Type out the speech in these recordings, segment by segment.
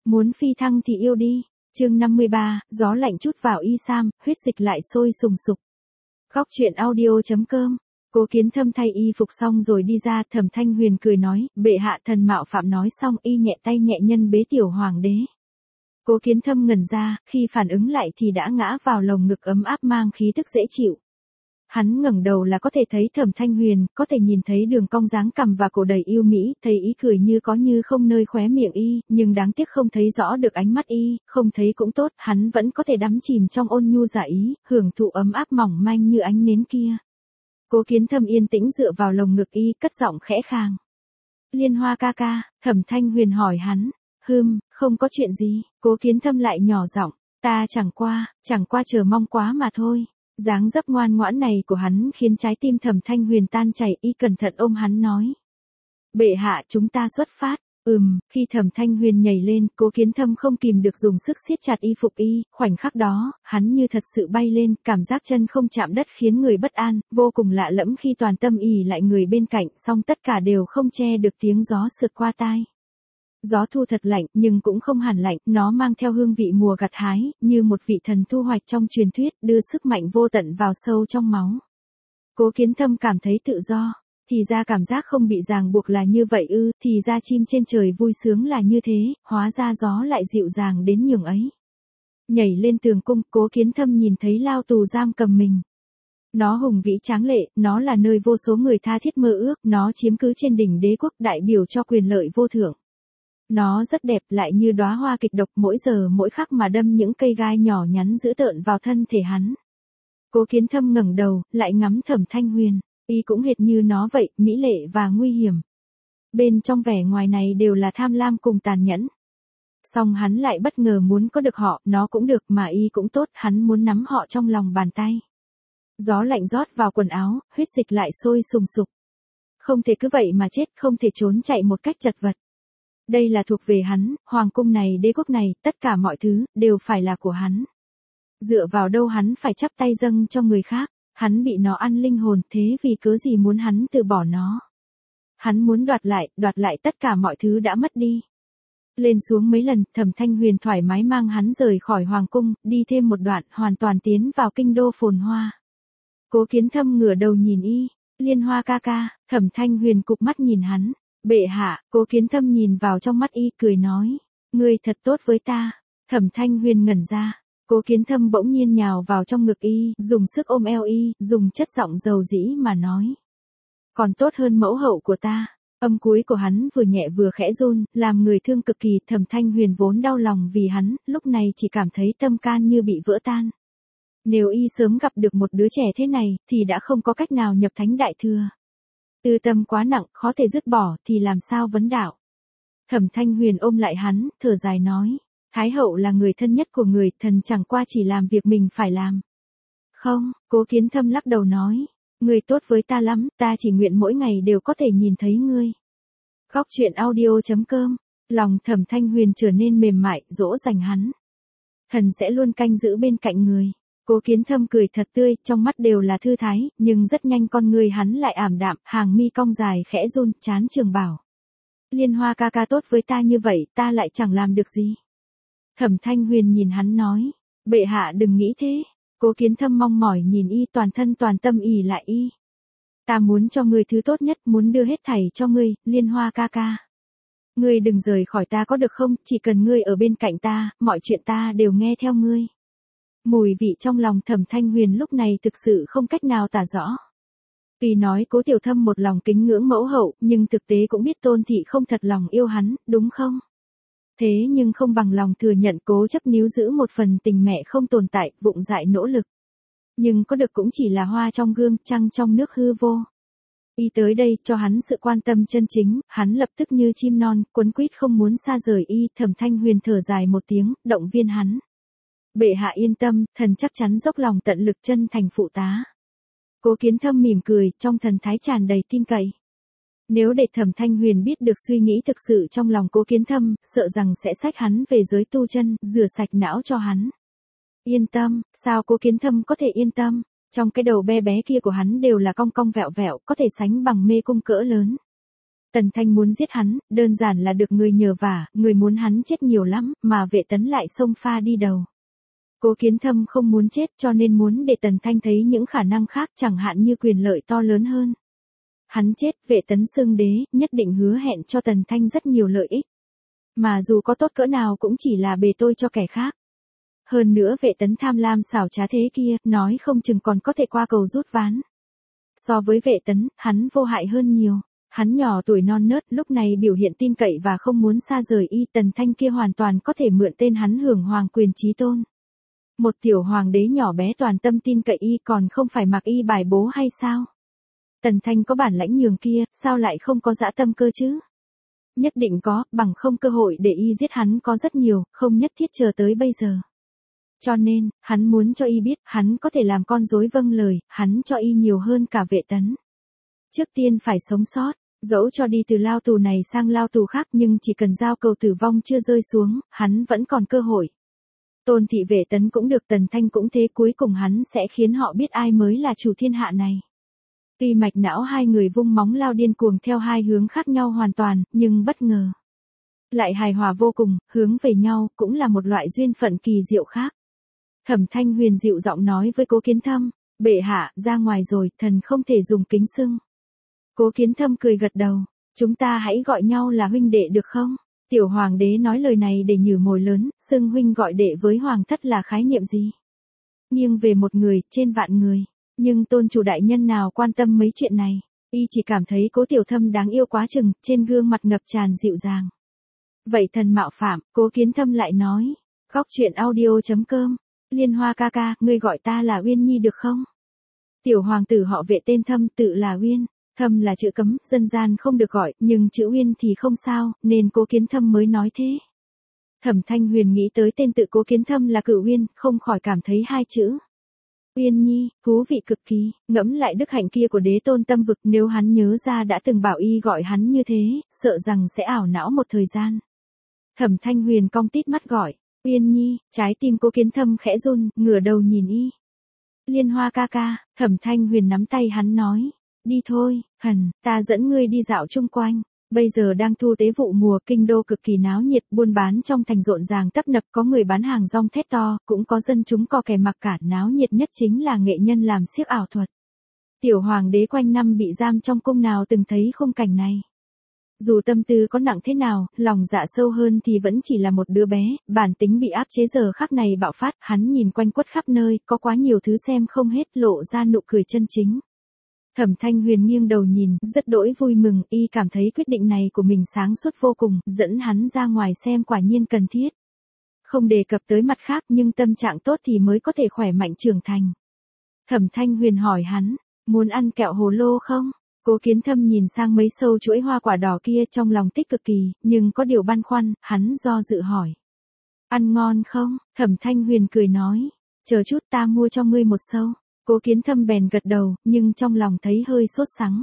Muốn phi thăng thì yêu đi. Chương 53, gió lạnh chút vào y sam, huyết dịch lại sôi sùng sục. Góc truyện audio.com. Cố Kiến Thâm thay y phục xong rồi đi ra, Thẩm Thanh Huyền cười nói, bệ hạ thần mạo phạm. Nói xong y nhẹ tay nhẹ nhân bế tiểu hoàng đế. Cố Kiến Thâm ngẩn ra, khi phản ứng lại thì đã ngã vào lồng ngực ấm áp mang khí tức dễ chịu. Hắn ngẩng đầu là có thể thấy Thẩm Thanh Huyền, có thể nhìn thấy đường cong dáng cằm và cổ đầy yêu mỹ, thấy ý cười như có như không nơi khóe miệng y, nhưng đáng tiếc không thấy rõ được ánh mắt y, không thấy cũng tốt, hắn vẫn có thể đắm chìm trong ôn nhu giả ý, hưởng thụ ấm áp mỏng manh như ánh nến kia. Cố Kiến Thâm yên tĩnh dựa vào lồng ngực y, cất giọng khẽ khàng. Liên Hoa ca ca, Thẩm Thanh Huyền hỏi hắn. Không có chuyện gì. Cố Kiến Thâm lại nhỏ giọng, ta chẳng qua chờ mong quá mà thôi. Dáng dấp ngoan ngoãn này của hắn khiến trái tim Thẩm Thanh Huyền tan chảy, y cẩn thận ôm hắn nói. Bệ hạ, chúng ta xuất phát. Khi Thẩm Thanh Huyền nhảy lên, Cố Kiến Thâm không kìm được dùng sức siết chặt y phục y, khoảnh khắc đó, hắn như thật sự bay lên, cảm giác chân không chạm đất khiến người bất an, vô cùng lạ lẫm khi toàn tâm ỷ lại người bên cạnh, song tất cả đều không che được tiếng gió sượt qua tai. Gió thu thật lạnh, nhưng cũng không hẳn lạnh, nó mang theo hương vị mùa gặt hái, như một vị thần thu hoạch trong truyền thuyết, đưa sức mạnh vô tận vào sâu trong máu. Cố Kiến Thâm cảm thấy tự do. Thì ra cảm giác không bị ràng buộc là như vậy ư, thì ra chim trên trời vui sướng là như thế, hóa ra gió lại dịu dàng đến nhường ấy. Nhảy lên tường cung, Cố Kiến Thâm nhìn thấy lao tù giam cầm mình. Nó hùng vĩ tráng lệ, nó là nơi vô số người tha thiết mơ ước, nó chiếm cứ trên đỉnh đế quốc, đại biểu cho quyền lợi vô thượng. Nó rất đẹp, lại như đóa hoa kịch độc, mỗi giờ mỗi khắc mà đâm những cây gai nhỏ nhắn dữ tợn vào thân thể hắn. Cố Kiến Thâm ngẩng đầu, lại ngắm Thẩm Thanh Huyền. Y cũng hệt như nó vậy, mỹ lệ và nguy hiểm. Bên trong vẻ ngoài này đều là tham lam cùng tàn nhẫn. Song hắn lại bất ngờ muốn có được họ, nó cũng được mà y cũng tốt, hắn muốn nắm họ trong lòng bàn tay. Gió lạnh rót vào quần áo, huyết dịch lại sôi sùng sục. Không thể cứ vậy mà chết, không thể trốn chạy một cách chật vật. Đây là thuộc về hắn, hoàng cung này, đế quốc này, tất cả mọi thứ, đều phải là của hắn. Dựa vào đâu hắn phải chắp tay dâng cho người khác. Hắn bị nó ăn linh hồn, thế vì cớ gì muốn hắn từ bỏ nó? Hắn muốn đoạt lại tất cả mọi thứ đã mất đi. Lên xuống mấy lần, Thẩm Thanh Huyền thoải mái mang hắn rời khỏi hoàng cung, đi thêm một đoạn, hoàn toàn tiến vào kinh đô phồn hoa. Cố Kiến Thâm ngửa đầu nhìn y, Liên Hoa ca ca, Thẩm Thanh Huyền cụp mắt nhìn hắn, bệ hạ. Cố Kiến Thâm nhìn vào trong mắt y, cười nói, ngươi thật tốt với ta. Thẩm Thanh Huyền ngẩn ra. Cố Kiến Thâm bỗng nhiên nhào vào trong ngực y, dùng sức ôm eo y, dùng chất giọng dầu dĩ mà nói. Còn tốt hơn mẫu hậu của ta. Âm cuối của hắn vừa nhẹ vừa khẽ run, làm người thương cực kỳ. Thẩm Thanh Huyền vốn đau lòng vì hắn, lúc này chỉ cảm thấy tâm can như bị vỡ tan. Nếu y sớm gặp được một đứa trẻ thế này, thì đã không có cách nào nhập thánh đại thừa. Tư tâm quá nặng, khó thể dứt bỏ, thì làm sao vấn đạo. Thẩm Thanh Huyền ôm lại hắn, thở dài nói. Thái hậu là người thân nhất của người, thần chẳng qua chỉ làm việc mình phải làm. Không, Cố Kiến Thâm lắc đầu nói. Ngươi tốt với ta lắm, ta chỉ nguyện mỗi ngày đều có thể nhìn thấy ngươi. Góc truyện audio.com. Lòng Thẩm Thanh Huyền trở nên mềm mại, dỗ dành hắn. Thần sẽ luôn canh giữ bên cạnh người. Cố Kiến Thâm cười thật tươi, trong mắt đều là thư thái, nhưng rất nhanh con người hắn lại ảm đạm, hàng mi cong dài khẽ run, trán trường bảo. Liên Hoa ca ca tốt với ta như vậy, ta lại chẳng làm được gì. Thẩm Thanh Huyền nhìn hắn nói, bệ hạ đừng nghĩ thế. Cố Kiến Thâm mong mỏi nhìn y, toàn thân toàn tâm ỷ lại y. Ta muốn cho ngươi thứ tốt nhất, muốn đưa hết thảy cho ngươi, Liên Hoa ca ca. Ngươi đừng rời khỏi ta có được không, chỉ cần ngươi ở bên cạnh ta, mọi chuyện ta đều nghe theo ngươi. Mùi vị trong lòng Thẩm Thanh Huyền lúc này thực sự không cách nào tả rõ. Tuy nói Cố Tiểu Thâm một lòng kính ngưỡng mẫu hậu, nhưng thực tế cũng biết Tôn thị không thật lòng yêu hắn, đúng không? Thế nhưng không bằng lòng thừa nhận, cố chấp níu giữ một phần tình mẹ không tồn tại, vụng dại nỗ lực. Nhưng có được cũng chỉ là hoa trong gương, trăng trong nước hư vô. Y tới đây, cho hắn sự quan tâm chân chính, hắn lập tức như chim non, quấn quýt không muốn xa rời y. Thẩm Thanh Huyền thở dài một tiếng, động viên hắn. Bệ hạ yên tâm, thần chắc chắn dốc lòng tận lực chân thành phụ tá. Cố Kiến Thâm mỉm cười, trong thần thái tràn đầy tin cậy. Nếu để Thẩm Thanh Huyền biết được suy nghĩ thực sự trong lòng Cố Kiến Thâm, sợ rằng sẽ xách hắn về giới tu chân, rửa sạch não cho hắn. Yên tâm, sao Cố Kiến Thâm có thể yên tâm? Trong cái đầu bé bé kia của hắn đều là cong cong vẹo vẹo, có thể sánh bằng mê cung cỡ lớn. Tần Thanh muốn giết hắn, đơn giản là được người nhờ vả, người muốn hắn chết nhiều lắm, mà Vệ Tấn lại xông pha đi đầu. Cố Kiến Thâm không muốn chết cho nên muốn để Tần Thanh thấy những khả năng khác, chẳng hạn như quyền lợi to lớn hơn. Hắn chết, Vệ Tấn xưng đế, nhất định hứa hẹn cho Tần Thanh rất nhiều lợi ích. Mà dù có tốt cỡ nào cũng chỉ là bề tôi cho kẻ khác. Hơn nữa Vệ Tấn tham lam xảo trá thế kia, nói không chừng còn có thể qua cầu rút ván. So với Vệ Tấn, hắn vô hại hơn nhiều. Hắn nhỏ tuổi non nớt, lúc này biểu hiện tin cậy và không muốn xa rời y, Tần Thanh kia hoàn toàn có thể mượn tên hắn hưởng hoàng quyền chí tôn. Một tiểu hoàng đế nhỏ bé toàn tâm tin cậy y còn không phải mặc y bài bố hay sao? Tần Thanh có bản lãnh nhường kia, sao lại không có dã tâm cơ chứ? Nhất định có, bằng không cơ hội để y giết hắn có rất nhiều, không nhất thiết chờ tới bây giờ. Cho nên, hắn muốn cho y biết, hắn có thể làm con rối vâng lời, hắn cho y nhiều hơn cả Vệ Tấn. Trước tiên phải sống sót, dẫu cho đi từ lao tù này sang lao tù khác nhưng chỉ cần giao cầu tử vong chưa rơi xuống, hắn vẫn còn cơ hội. Tôn thị Vệ Tấn cũng được, Tần Thanh cũng thế, cuối cùng hắn sẽ khiến họ biết ai mới là chủ thiên hạ này. Tuy mạch não hai người vung móng lao điên cuồng theo hai hướng khác nhau hoàn toàn, nhưng bất ngờ lại hài hòa vô cùng, hướng về nhau, cũng là một loại duyên phận kỳ diệu khác. Thẩm Thanh Huyền dịu giọng nói với Cố Kiến Thâm, bệ hạ, ra ngoài rồi, thần không thể dùng kính xưng. Cố Kiến Thâm cười gật đầu, chúng ta hãy gọi nhau là huynh đệ được không? Tiểu hoàng đế nói lời này để nhử mồi lớn, xưng huynh gọi đệ với hoàng thất là khái niệm gì? Nghiêng về một người, trên vạn người. Nhưng tôn chủ đại nhân nào quan tâm mấy chuyện này, y chỉ cảm thấy Cố Tiểu Thâm đáng yêu quá chừng, trên gương mặt ngập tràn dịu dàng. Vậy thần mạo phạm, Cố Kiến Thâm lại nói, góc truyện audio.com, Liên Hoa ca ca, ngươi gọi ta là Uyên Nhi được không? Tiểu hoàng tử họ Vệ tên Thâm, tự là Uyên. Thâm là chữ cấm, dân gian không được gọi, nhưng chữ Uyên thì không sao, nên Cố Kiến Thâm mới nói thế. Thẩm Thanh Huyền nghĩ tới tên tự Cố Kiến Thâm là Cửu Uyên, không khỏi cảm thấy hai chữ Uyên Nhi, thú vị cực kỳ, ngẫm lại đức hạnh kia của đế tôn Tâm Vực, nếu hắn nhớ ra đã từng bảo y gọi hắn như thế, sợ rằng sẽ ảo não một thời gian. Thẩm Thanh Huyền cong tít mắt gọi, Uyên Nhi, trái tim Cố Kiến Thâm khẽ run, ngửa đầu nhìn y. Liên Hoa ca ca, Thẩm Thanh Huyền nắm tay hắn nói, đi thôi, thần, ta dẫn ngươi đi dạo chung quanh. Bây giờ đang thu tế vụ mùa, kinh đô cực kỳ náo nhiệt, buôn bán trong thành rộn ràng tấp nập, có người bán hàng rong thét to, cũng có dân chúng co kè mặc cả, náo nhiệt nhất chính là nghệ nhân làm xiếc ảo thuật. Tiểu hoàng đế quanh năm bị giam trong cung nào từng thấy khung cảnh này. Dù tâm tư có nặng thế nào, lòng dạ sâu hơn thì vẫn chỉ là một đứa bé, bản tính bị áp chế giờ khắc này bạo phát, hắn nhìn quanh quất khắp nơi, có quá nhiều thứ xem không hết, lộ ra nụ cười chân chính. Thẩm Thanh Huyền nghiêng đầu nhìn, rất đỗi vui mừng, y cảm thấy quyết định này của mình sáng suốt vô cùng, dẫn hắn ra ngoài xem quả nhiên cần thiết. Không đề cập tới mặt khác nhưng tâm trạng tốt thì mới có thể khỏe mạnh trưởng thành. Thẩm Thanh Huyền hỏi hắn, muốn ăn kẹo hồ lô không? Cố Kiến Thâm nhìn sang mấy sâu chuỗi hoa quả đỏ kia trong lòng tích cực kỳ, nhưng có điều băn khoăn, hắn do dự hỏi. Ăn ngon không? Thẩm Thanh Huyền cười nói, chờ chút ta mua cho ngươi một sâu. Cố Kiến Thâm bèn gật đầu, nhưng trong lòng thấy hơi sốt sắng.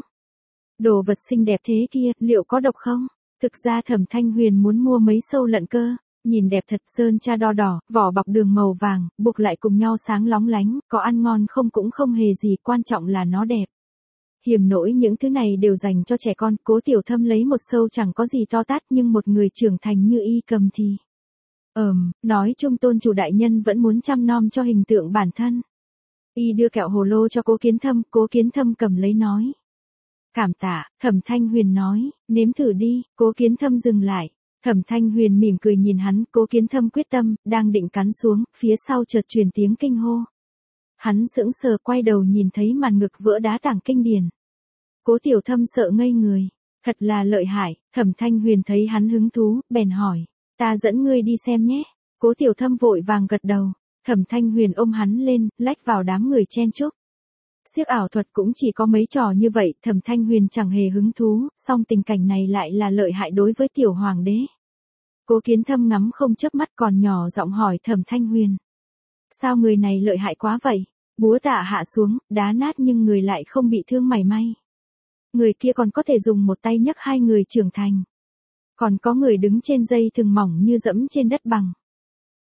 Đồ vật xinh đẹp thế kia, liệu có độc không? Thực ra Thẩm Thanh Huyền muốn mua mấy sâu lận cơ, nhìn đẹp thật, sơn cha đo đỏ, vỏ bọc đường màu vàng, buộc lại cùng nhau sáng lóng lánh, có ăn ngon không cũng không hề gì, quan trọng là nó đẹp. Hiểm nỗi những thứ này đều dành cho trẻ con, Cố Tiểu Thâm lấy một sâu chẳng có gì to tát, nhưng một người trưởng thành như y cầm thì. Nói chung tôn chủ đại nhân vẫn muốn chăm nom cho hình tượng bản thân. Y đưa kẹo hồ lô cho Cố Kiến Thâm cầm lấy nói. Cảm tạ, Thẩm Thanh Huyền nói, nếm thử đi, Cố Kiến Thâm dừng lại. Thẩm Thanh Huyền mỉm cười nhìn hắn, Cố Kiến Thâm quyết tâm, đang định cắn xuống, phía sau chợt truyền tiếng kinh hô. Hắn sững sờ quay đầu nhìn thấy màn ngực vỡ đá tảng kinh điển. Cố Tiểu Thâm sợ ngây người, thật là lợi hại, Thẩm Thanh Huyền thấy hắn hứng thú, bèn hỏi, ta dẫn ngươi đi xem nhé. Cố Tiểu Thâm vội vàng gật đầu. Thẩm Thanh Huyền ôm hắn lên, lách vào đám người chen chúc. Xiếc ảo thuật cũng chỉ có mấy trò như vậy, Thẩm Thanh Huyền chẳng hề hứng thú, song tình cảnh này lại là lợi hại đối với tiểu hoàng đế. Cố Kiến Thâm ngắm không chớp mắt còn nhỏ giọng hỏi Thẩm Thanh Huyền. Sao người này lợi hại quá vậy? Búa tạ hạ xuống, đá nát nhưng người lại không bị thương mảy may. Người kia còn có thể dùng một tay nhấc hai người trưởng thành. Còn có người đứng trên dây thừng mỏng như dẫm trên đất bằng.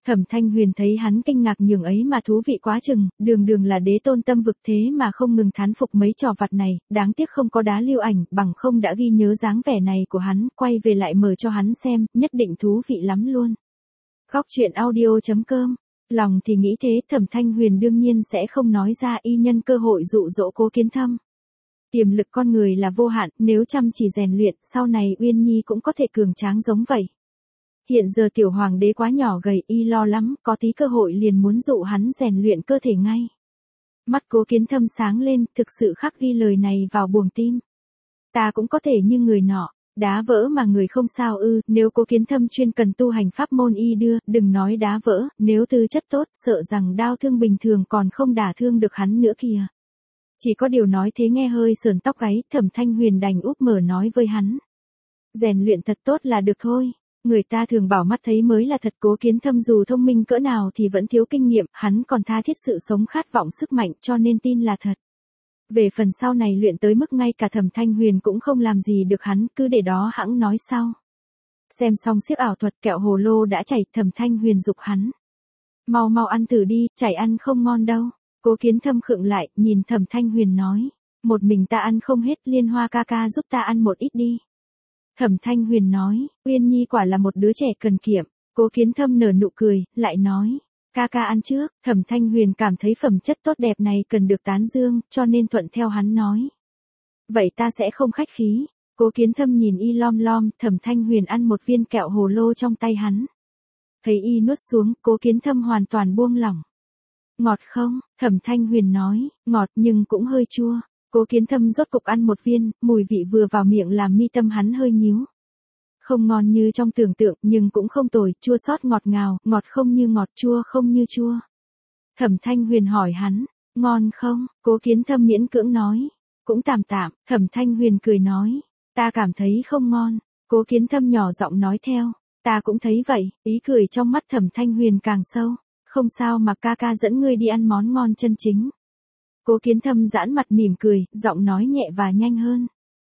Thẩm Thanh Huyền thấy hắn kinh ngạc nhường ấy mà thú vị quá chừng, đường đường là đế tôn tâm vực thế mà không ngừng thán phục mấy trò vặt này, đáng tiếc không có đá lưu ảnh, bằng không đã ghi nhớ dáng vẻ này của hắn, quay về lại mở cho hắn xem, nhất định thú vị lắm luôn. Góc truyện audio.com. Lòng thì nghĩ thế, Thẩm Thanh Huyền đương nhiên sẽ không nói ra, y nhân cơ hội dụ dỗ Cố Kiến Thâm. Tiềm lực con người là vô hạn, nếu chăm chỉ rèn luyện, sau này Uyên Nhi cũng có thể cường tráng giống vậy. Hiện giờ tiểu hoàng đế quá nhỏ gầy, y lo lắm, có tí cơ hội liền muốn dụ hắn rèn luyện cơ thể ngay. Mắt Cố Kiến Thâm sáng lên, thực sự khắc ghi lời này vào buồng tim. Ta cũng có thể như người nọ, đá vỡ mà người không sao ư, nếu Cố Kiến Thâm chuyên cần tu hành pháp môn y đưa, đừng nói đá vỡ, nếu tư chất tốt, sợ rằng đao thương bình thường còn không đả thương được hắn nữa kìa. Chỉ có điều nói thế nghe hơi sờn tóc gáy, Thẩm Thanh Huyền đành úp mở nói với hắn. Rèn luyện thật tốt là được thôi. Người ta thường bảo mắt thấy mới là thật, Cố Kiến Thâm dù thông minh cỡ nào thì vẫn thiếu kinh nghiệm, hắn còn tha thiết sự sống khát vọng sức mạnh cho nên tin là thật. Về phần sau này luyện tới mức ngay cả Thẩm Thanh Huyền cũng không làm gì được hắn, cứ để đó hẵng nói sau. Xem xong xiếc ảo thuật kẹo hồ lô đã chảy, Thẩm Thanh Huyền giục hắn. Mau mau ăn thử đi, chảy ăn không ngon đâu. Cố Kiến Thâm khựng lại, nhìn Thẩm Thanh Huyền nói. Một mình ta ăn không hết, Liên Hoa ca ca giúp ta ăn một ít đi. Thẩm Thanh Huyền nói, Uyên Nhi quả là một đứa trẻ cần kiệm. Cố Kiến Thâm nở nụ cười, lại nói, ca ca ăn trước. Thẩm Thanh Huyền cảm thấy phẩm chất tốt đẹp này cần được tán dương, cho nên thuận theo hắn nói. Vậy ta sẽ không khách khí. Cố Kiến Thâm nhìn y lom lom, Thẩm Thanh Huyền ăn một viên kẹo hồ lô trong tay hắn. Thấy y nuốt xuống, Cố Kiến Thâm hoàn toàn buông lỏng. Ngọt không? Thẩm Thanh Huyền nói, ngọt nhưng cũng hơi chua. Cố Kiến Thâm rốt cục ăn một viên, mùi vị vừa vào miệng làm mi tâm hắn hơi nhíu. Không ngon như trong tưởng tượng, nhưng cũng không tồi, chua xót ngọt ngào, ngọt không như ngọt, chua không như chua. Thẩm Thanh Huyền hỏi hắn, ngon không? Cố Kiến Thâm miễn cưỡng nói, cũng tạm tạm. Thẩm Thanh Huyền cười nói, ta cảm thấy không ngon. Cố Kiến Thâm nhỏ giọng nói theo, ta cũng thấy vậy. Ý cười trong mắt Thẩm Thanh Huyền càng sâu. Không sao mà ca ca dẫn ngươi đi ăn món ngon chân chính. Cố Kiến Thâm giãn mặt mỉm cười, giọng nói nhẹ và nhanh hơn.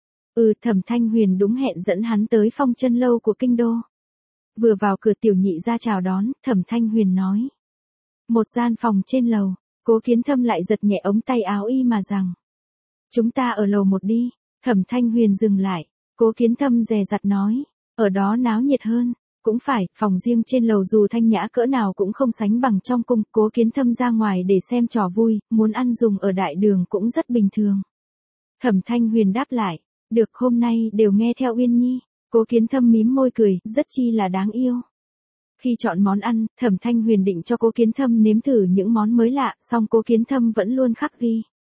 Thẩm Thanh Huyền đúng hẹn dẫn hắn tới Phong Chân lâu của kinh đô. Vừa vào cửa tiểu nhị ra chào đón, Thẩm Thanh Huyền nói. Một gian phòng trên lầu, Cố Kiến Thâm lại giật nhẹ ống tay áo y mà rằng. Chúng ta ở lầu một đi. Thẩm Thanh Huyền dừng lại, Cố Kiến Thâm dè dặt nói. Ở đó náo nhiệt hơn. Cũng phải, phòng riêng trên lầu dù thanh nhã cỡ nào cũng không sánh bằng trong cung. Cố Kiến Thâm ra ngoài để xem trò vui, muốn ăn dùng ở đại đường cũng rất bình thường. Thẩm Thanh Huyền đáp lại, được, hôm nay đều nghe theo Uyên Nhi. Cố Kiến Thâm mím môi cười, rất chi là đáng yêu. Khi chọn món ăn, Thẩm Thanh Huyền định cho Cố Kiến Thâm nếm thử những món mới lạ, song Cố Kiến Thâm vẫn luôn khắc ghi.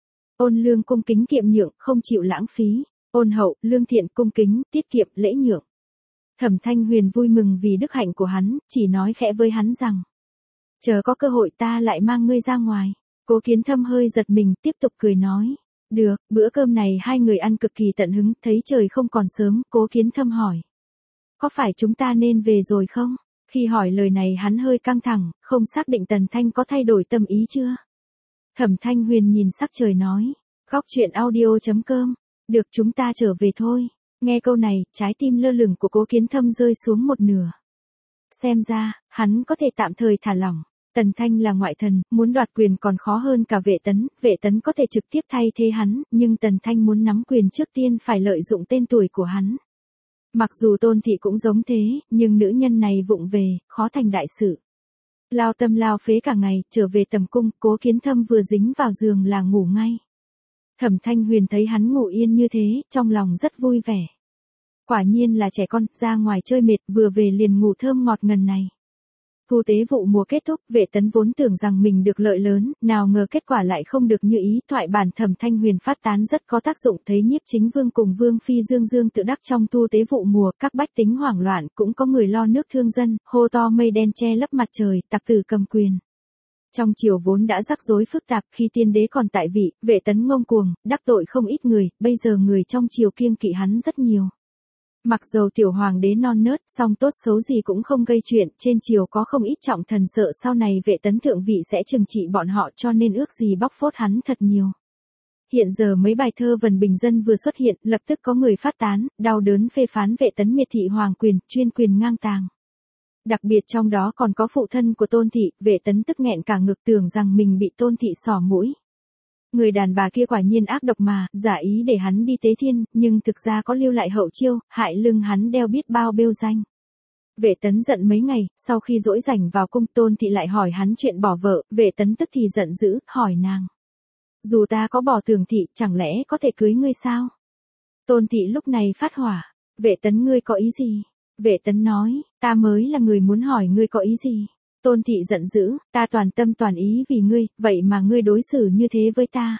Ôn lương cung kính kiệm nhượng, không chịu lãng phí. Ôn hậu, lương thiện cung kính, tiết kiệm, lễ nhượng. Thẩm Thanh Huyền vui mừng vì đức hạnh của hắn, chỉ nói khẽ với hắn rằng. Chờ có cơ hội ta lại mang ngươi ra ngoài. Cố Kiến Thâm hơi giật mình, tiếp tục cười nói. Được, bữa cơm này hai người ăn cực kỳ tận hứng, thấy trời không còn sớm, Cố Kiến Thâm hỏi. Có phải chúng ta nên về rồi không? Khi hỏi lời này hắn hơi căng thẳng, không xác định Tần Thanh có thay đổi tâm ý chưa? Thẩm Thanh Huyền nhìn sắc trời nói. Góc truyện audio.com. Được, chúng ta trở về thôi. Nghe câu này, trái tim lơ lửng của Cố Kiến Thâm rơi xuống một nửa. Xem ra, hắn có thể tạm thời thả lỏng. Tần Thanh là ngoại thần, muốn đoạt quyền còn khó hơn cả Vệ Tấn có thể trực tiếp thay thế hắn, nhưng Tần Thanh muốn nắm quyền trước tiên phải lợi dụng tên tuổi của hắn. Mặc dù Tôn Thị cũng giống thế, nhưng nữ nhân này vụng về, khó thành đại sự. Lao tâm lao phế cả ngày, trở về tầm cung, Cố Kiến Thâm vừa dính vào giường là ngủ ngay. Thẩm Thanh Huyền thấy hắn ngủ yên như thế, trong lòng rất vui vẻ. Quả nhiên là trẻ con, ra ngoài chơi mệt, vừa về liền ngủ thơm ngọt ngần này. Thu tế vụ mùa kết thúc, Vệ Tấn vốn tưởng rằng mình được lợi lớn, nào ngờ kết quả lại không được như ý. Thoại bản Thẩm Thanh Huyền phát tán rất có tác dụng, thấy Nhiếp Chính Vương cùng Vương Phi Dương Dương tự đắc trong thu tế vụ mùa, các bách tính hoảng loạn, cũng có người lo nước thương dân, hô to mây đen che lấp mặt trời, tặc tử cầm quyền. Trong triều vốn đã rắc rối phức tạp, khi tiên đế còn tại vị, Vệ Tấn ngông cuồng, đắc tội không ít người, bây giờ người trong triều kiêng kỵ hắn rất nhiều. Mặc dầu tiểu hoàng đế non nớt, song tốt xấu gì cũng không gây chuyện, trên triều có không ít trọng thần sợ sau này Vệ Tấn thượng vị sẽ trừng trị bọn họ, cho nên ước gì bóc phốt hắn thật nhiều. Hiện giờ mấy bài thơ vần bình dân vừa xuất hiện, lập tức có người phát tán, đau đớn phê phán Vệ Tấn miệt thị hoàng quyền, chuyên quyền ngang tàng. Đặc biệt trong đó còn có phụ thân của Tôn thị, Vệ Tấn tức nghẹn cả ngực tưởng rằng mình bị Tôn thị xỏ mũi. Người đàn bà kia quả nhiên ác độc mà, giả ý để hắn đi tế thiên, nhưng thực ra có lưu lại hậu chiêu, hại lưng hắn đeo biết bao bêu danh. Vệ Tấn giận mấy ngày, sau khi dỗi rảnh vào cung Tôn thị lại hỏi hắn chuyện bỏ vợ, Vệ Tấn tức thì giận dữ, hỏi nàng. Dù ta có bỏ Tưởng thị, chẳng lẽ có thể cưới ngươi sao? Tôn thị lúc này phát hỏa, Vệ Tấn ngươi có ý gì? Vệ Tấn nói, ta mới là người muốn hỏi ngươi có ý gì? Tôn thị giận dữ, ta toàn tâm toàn ý vì ngươi, vậy mà ngươi đối xử như thế với ta.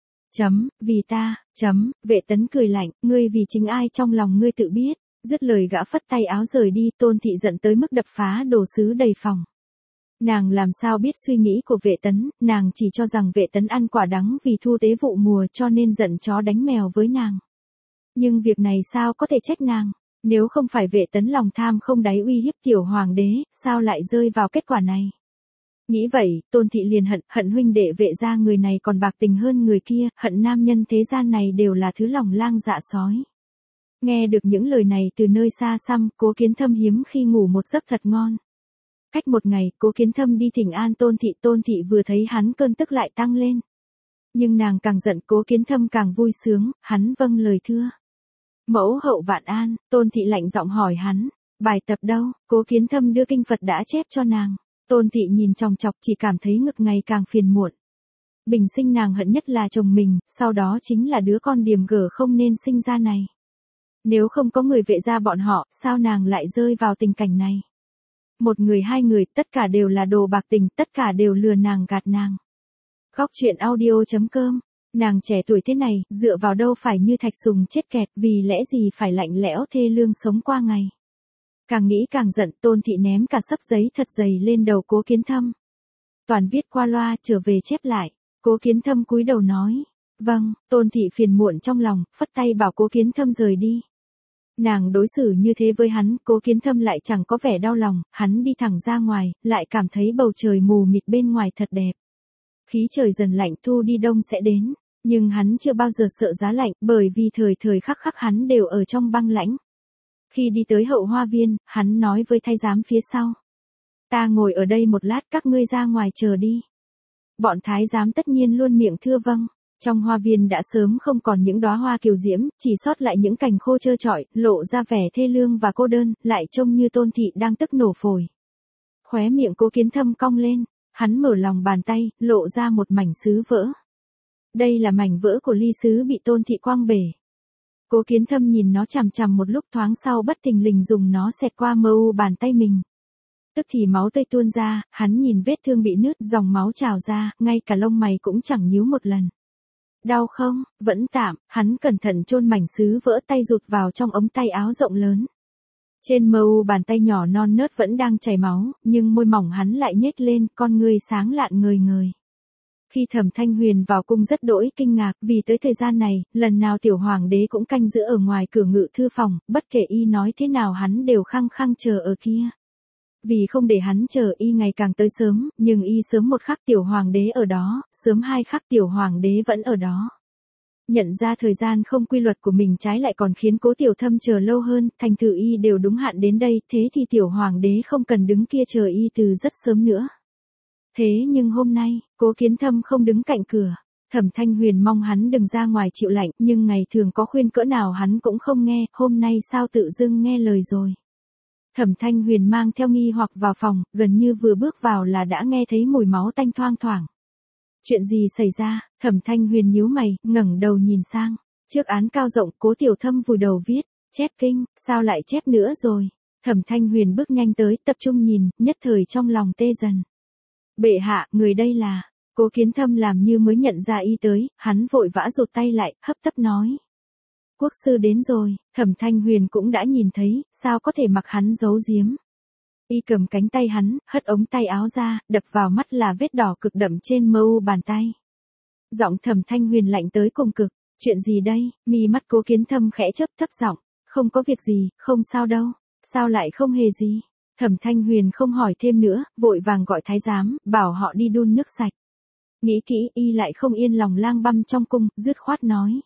Vì ta, Vệ Tấn cười lạnh, ngươi vì chính ai trong lòng ngươi tự biết. Dứt lời gã phất tay áo rời đi, Tôn thị giận tới mức đập phá đồ sứ đầy phòng. Nàng làm sao biết suy nghĩ của Vệ Tấn, nàng chỉ cho rằng Vệ Tấn ăn quả đắng vì thu tế vụ mùa cho nên giận chó đánh mèo với nàng. Nhưng việc này sao có thể trách nàng, nếu không phải Vệ Tấn lòng tham không đáy uy hiếp tiểu hoàng đế, sao lại rơi vào kết quả này. Nghĩ vậy, Tôn thị liền hận huynh đệ Vệ gia người này còn bạc tình hơn người kia, hận nam nhân thế gian này đều là thứ lòng lang dạ sói. Nghe được những lời này từ nơi xa xăm, Cố Kiến Thâm hiếm khi ngủ một giấc thật ngon. Cách một ngày, Cố Kiến Thâm đi thỉnh an Tôn thị vừa thấy hắn cơn tức lại tăng lên. Nhưng nàng càng giận Cố Kiến Thâm càng vui sướng, hắn vâng lời thưa. Mẫu hậu vạn an, Tôn thị lạnh giọng hỏi hắn, bài tập đâu? Cố Kiến Thâm đưa kinh Phật đã chép cho nàng. Tôn thị nhìn chòng chọc chỉ cảm thấy ngực ngày càng phiền muộn. Bình sinh nàng hận nhất là chồng mình, sau đó chính là đứa con điềm gở không nên sinh ra này. Nếu không có người Vệ gia bọn họ, sao nàng lại rơi vào tình cảnh này? Một người hai người, tất cả đều là đồ bạc tình, tất cả đều lừa nàng gạt nàng. Góc truyện audio.com. Nàng trẻ tuổi thế này, dựa vào đâu phải như thạch sùng chết kẹt, vì lẽ gì phải lạnh lẽo thê lương sống qua ngày. Càng nghĩ càng giận, Tôn thị ném cả xấp giấy thật dày lên đầu Cố Kiến Thâm. Toàn viết qua loa, trở về chép lại. Cố Kiến Thâm cúi đầu nói, vâng. Tôn thị phiền muộn trong lòng, phất tay bảo Cố Kiến Thâm rời đi. Nàng đối xử như thế với hắn, Cố Kiến Thâm lại chẳng có vẻ đau lòng, hắn đi thẳng ra ngoài, lại cảm thấy bầu trời mù mịt bên ngoài thật đẹp. Khí trời dần lạnh, thu đi đông sẽ đến, nhưng hắn chưa bao giờ sợ giá lạnh, bởi vì thời khắc khắc hắn đều ở trong băng lãnh. Khi đi tới hậu hoa viên, hắn nói với thái giám phía sau. Ta ngồi ở đây một lát, các ngươi ra ngoài chờ đi. Bọn thái giám tất nhiên luôn miệng thưa vâng. Trong hoa viên đã sớm không còn những đóa hoa kiều diễm, chỉ sót lại những cành khô trơ trọi, lộ ra vẻ thê lương và cô đơn, lại trông như Tôn thị đang tức nổ phổi. Khóe miệng Cố Kiến Thâm cong lên, hắn mở lòng bàn tay, lộ ra một mảnh sứ vỡ. Đây là mảnh vỡ của ly sứ bị Tôn thị quăng bể. Cố Kiến Thâm nhìn nó chằm chằm một lúc, thoáng sau bất thình lình dùng nó xẹt qua mờ u bàn tay mình. Tức thì máu tươi tuôn ra, hắn nhìn vết thương bị nứt, dòng máu trào ra, ngay cả lông mày cũng chẳng nhíu một lần. Đau không? Vẫn tạm, hắn cẩn thận chôn mảnh sứ vỡ, tay rụt vào trong ống tay áo rộng lớn. Trên mờ u bàn tay nhỏ non nớt vẫn đang chảy máu, nhưng môi mỏng hắn lại nhếch lên, con ngươi sáng lạn ngời ngời. Khi Thẩm Thanh Huyền vào cung rất đỗi kinh ngạc, vì tới thời gian này, lần nào tiểu hoàng đế cũng canh giữ ở ngoài cửa ngự thư phòng, bất kể y nói thế nào hắn đều khăng khăng chờ ở kia. Vì không để hắn chờ, y ngày càng tới sớm, nhưng y sớm một khắc tiểu hoàng đế ở đó, sớm hai khắc tiểu hoàng đế vẫn ở đó. Nhận ra thời gian không quy luật của mình trái lại còn khiến Cố Tiểu Thâm chờ lâu hơn, thành thử y đều đúng hạn đến đây, thế thì tiểu hoàng đế không cần đứng kia chờ y từ rất sớm nữa. Thế nhưng hôm nay, Cố Kiến Thâm không đứng cạnh cửa. Thẩm Thanh Huyền mong hắn đừng ra ngoài chịu lạnh, nhưng ngày thường có khuyên cỡ nào hắn cũng không nghe, hôm nay sao tự dưng nghe lời rồi. Thẩm Thanh Huyền mang theo nghi hoặc vào phòng, gần như vừa bước vào là đã nghe thấy mùi máu tanh thoang thoảng. Chuyện gì xảy ra? Thẩm Thanh Huyền nhíu mày, ngẩng đầu nhìn sang. Trước án cao rộng, Cố Tiểu Thâm vùi đầu viết, chép kinh, sao lại chép nữa rồi? Thẩm Thanh Huyền bước nhanh tới, tập trung nhìn, nhất thời trong lòng tê dần. Bệ hạ, người đây là... Cố Kiến Thâm làm như mới nhận ra y tới, hắn vội vã rụt tay lại, hấp tấp nói. Quốc sư đến rồi, Thẩm Thanh Huyền cũng đã nhìn thấy, sao có thể mặc hắn giấu giếm. Y cầm cánh tay hắn, hất ống tay áo ra, đập vào mắt là vết đỏ cực đậm trên mờ u bàn tay. Giọng Thẩm Thanh Huyền lạnh tới cùng cực, chuyện gì đây? Mi mắt Cố Kiến Thâm khẽ chớp thấp giọng, không có việc gì, không sao đâu, sao lại không hề gì. Thẩm Thanh Huyền không hỏi thêm nữa, vội vàng gọi thái giám, bảo họ đi đun nước sạch. Nghĩ kỹ, y lại không yên lòng lang băm trong cung, dứt khoát nói.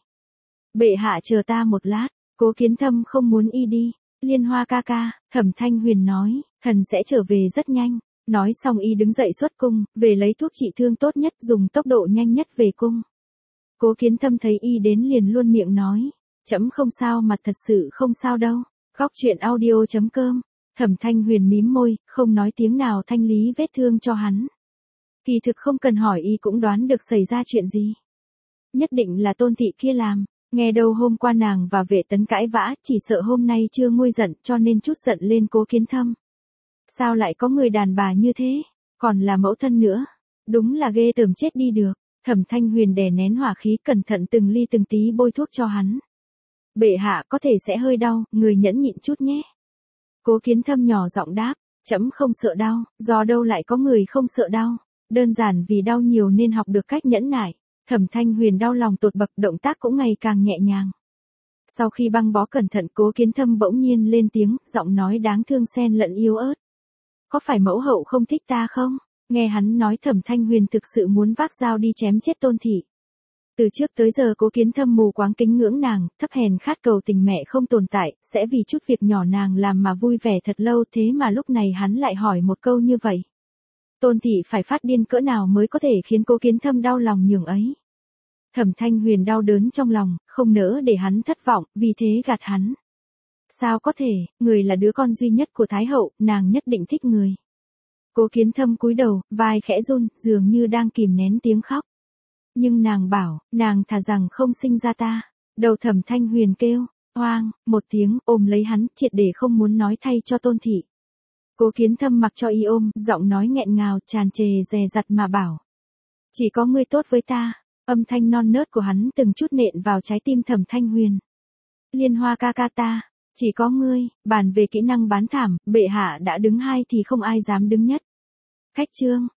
Bệ hạ chờ ta một lát. Cố Kiến Thâm không muốn y đi. Liên Hoa ca ca, Thẩm Thanh Huyền nói, Thần sẽ trở về rất nhanh. Nói xong y đứng dậy xuất cung, về lấy thuốc trị thương tốt nhất, dùng tốc độ nhanh nhất về cung. Cố Kiến Thâm thấy y đến liền luôn miệng nói, trẫm không sao mà thật sự không sao đâu. Khóc chuyện audio.com. Thẩm Thanh Huyền mím môi, không nói tiếng nào thanh lý vết thương cho hắn. Kỳ thực không cần hỏi y cũng đoán được xảy ra chuyện gì. Nhất định là Tôn thị kia làm, nghe đâu hôm qua nàng và Vệ Tấn cãi vã, chỉ sợ hôm nay chưa nguôi giận cho nên chút giận lên Cố Kiến Thâm. Sao lại có người đàn bà như thế, còn là mẫu thân nữa, đúng là ghê tởm chết đi được. Thẩm Thanh Huyền đè nén hỏa khí cẩn thận từng ly từng tí bôi thuốc cho hắn. Bệ hạ có thể sẽ hơi đau, người nhẫn nhịn chút nhé. Cố Kiến Thâm nhỏ giọng đáp, trẫm không sợ đau, do đâu lại có người không sợ đau, đơn giản vì đau nhiều nên học được cách nhẫn nại. Thẩm Thanh Huyền đau lòng tột bậc, động tác cũng ngày càng nhẹ nhàng. Sau khi băng bó cẩn thận, Cố Kiến Thâm bỗng nhiên lên tiếng, giọng nói đáng thương xen lẫn yếu ớt. Có phải mẫu hậu không thích ta không? Nghe hắn nói Thẩm Thanh Huyền thực sự muốn vác dao đi chém chết Tôn thị. Từ trước tới giờ Cố Kiến Thâm mù quáng kính ngưỡng nàng, thấp hèn khát cầu tình mẹ không tồn tại, sẽ vì chút việc nhỏ nàng làm mà vui vẻ thật lâu, thế mà lúc này hắn lại hỏi một câu như vậy. Tôn thị phải phát điên cỡ nào mới có thể khiến Cố Kiến Thâm đau lòng nhường ấy. Thẩm Thanh Huyền đau đớn trong lòng, không nỡ để hắn thất vọng, vì thế gạt hắn. Sao có thể, người là đứa con duy nhất của Thái hậu, nàng nhất định thích người. Cố Kiến Thâm cúi đầu, vai khẽ run, dường như đang kìm nén tiếng khóc. Nhưng nàng bảo, nàng thà rằng không sinh ra ta. Đầu Thẩm Thanh Huyền kêu, oang, một tiếng, ôm lấy hắn, triệt để không muốn nói thay cho Tôn thị. Cố Kiến Thâm mặc cho y ôm, giọng nói nghẹn ngào, tràn trề dè dặt mà bảo. Chỉ có ngươi tốt với ta. Âm thanh non nớt của hắn từng chút nện vào trái tim Thẩm Thanh Huyền. Liên Hoa ca ca ta, chỉ có ngươi, bàn về kỹ năng bán thảm, bệ hạ đã đứng hai thì không ai dám đứng nhất. Khách trương,